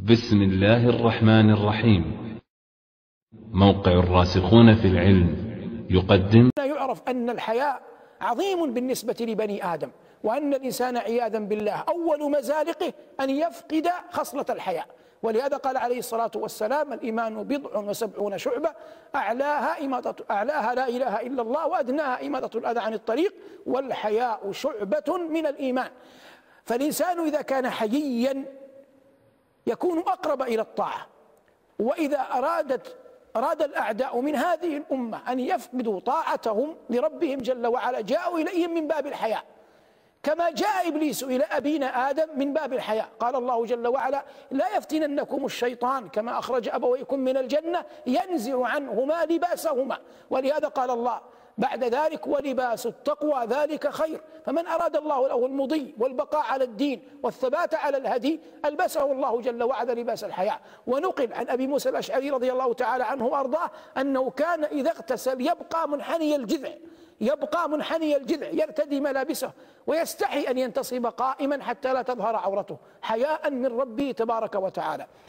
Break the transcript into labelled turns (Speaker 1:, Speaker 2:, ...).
Speaker 1: بسم الله الرحمن الرحيم. موقع الراسخون في العلم يقدم.
Speaker 2: يعرف أن الحياء عظيم بالنسبة لبني آدم، وأن الإنسان عياذا بالله أول مزالقه أن يفقد خصلة الحياء. ولهذا قال عليه الصلاة والسلام: الإيمان 70 شعبة، أعلاها لا إله إلا الله، وأدناها إماطة الأذى عن الطريق، والحياء شعبة من الإيمان. فالإنسان إذا كان حييا يكون أقرب إلى الطاعة. وإذا أراد الأعداء من هذه الأمة أن يفقدوا طاعتهم لربهم جل وعلا جاءوا إليهم من باب الحياء، كما جاء إبليس إلى أبينا آدم من باب الحياء. قال الله جل وعلا: لا يفتننكم الشيطان كما أخرج أبويكم من الجنة ينزع عنهما لباسهما. ولهذا قال الله بعد ذلك: ولباس التقوى ذلك خير. فمن أراد الله له المضي والبقاء على الدين والثبات على الهدي ألبسه الله جل وعلا لباس الحياء. ونقل عن أبي موسى الأشعري رضي الله تعالى عنه وأرضاه أنه كان إذا اغتسل يبقى منحني الجذع يرتدي ملابسه ويستحي أن ينتصب قائما حتى لا تظهر عورته حياء من ربه تبارك وتعالى.